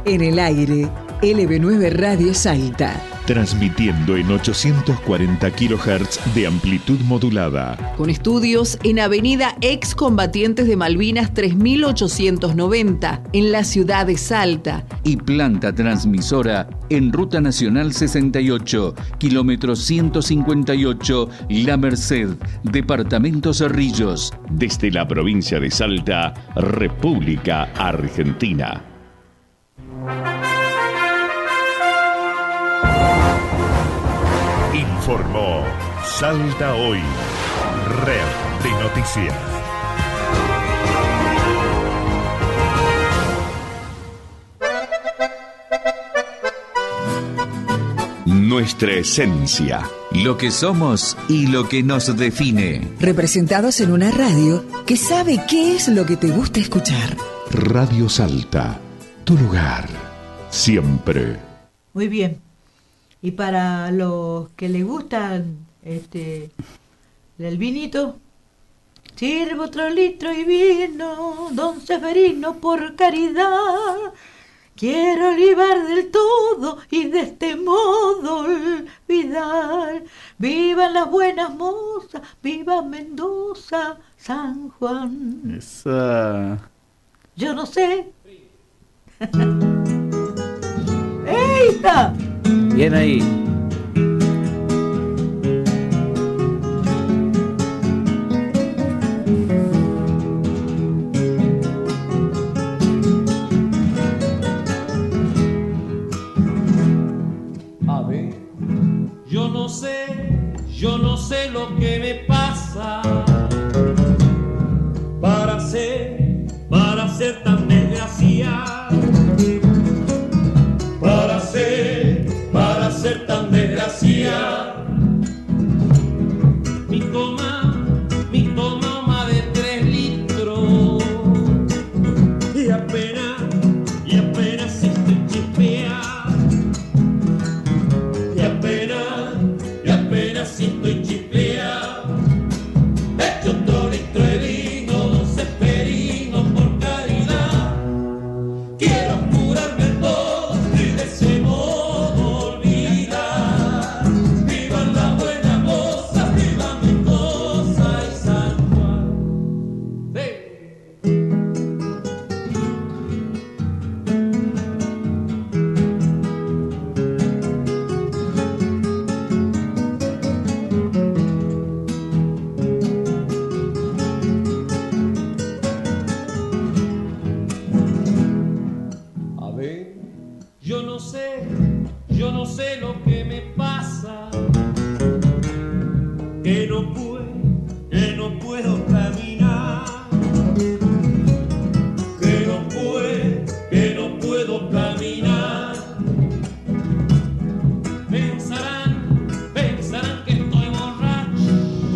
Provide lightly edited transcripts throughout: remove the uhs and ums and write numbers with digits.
En el aire, LB9 Radio Salta. Transmitiendo en 840 kHz de amplitud modulada. Con estudios en Avenida Excombatientes de Malvinas 3890, en la ciudad de Salta. Y planta transmisora en Ruta Nacional 68, kilómetro 158, La Merced, departamento Cerrillos. Desde la provincia de Salta, República Argentina. Informó Salta Hoy, red de noticias. Nuestra esencia. Lo que somos y lo que nos define. Representados en una radio que sabe qué es lo que te gusta escuchar. Radio Salta, tu lugar, siempre. Muy bien. Y para los que les gustan el vinito, sirvo otro litro y vino, don Severino, por caridad. Quiero olivar del todo y de este modo olvidar. Vivan las buenas mozas, viva Mendoza, San Juan. Esa. Yo no sé. ¡Eita! Bien ahí. A ver, yo no sé lo que me pasa para ser tan desgraciado, para ser tan desgraciada. Mi toma más de 3 litros y apenas estoy chispeada, y apenas estoy chispeada. Echo otro litro de vino, don Severino, por caridad. Quiero curarme todo y de ese modo olvidar. Viva la buena moza, viva Mendoza y San Juan. A ver, yo no sé lo que me pasa, que no puedo caminar, que no puedo caminar. Pensarán que estoy borracho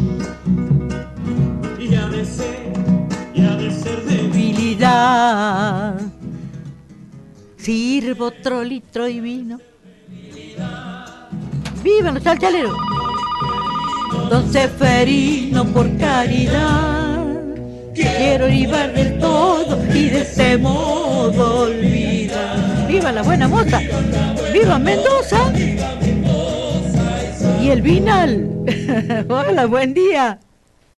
y ha de ser Debilidad. Sirvo otro litro y vino. ¡Vivan los salchaleros! Don Severino, por caridad. Quiero olivar del todo y de ese modo olvidar. ¡Viva la buena moza! ¡Viva Mendoza! Y el vinal. ¡Hola, buen día!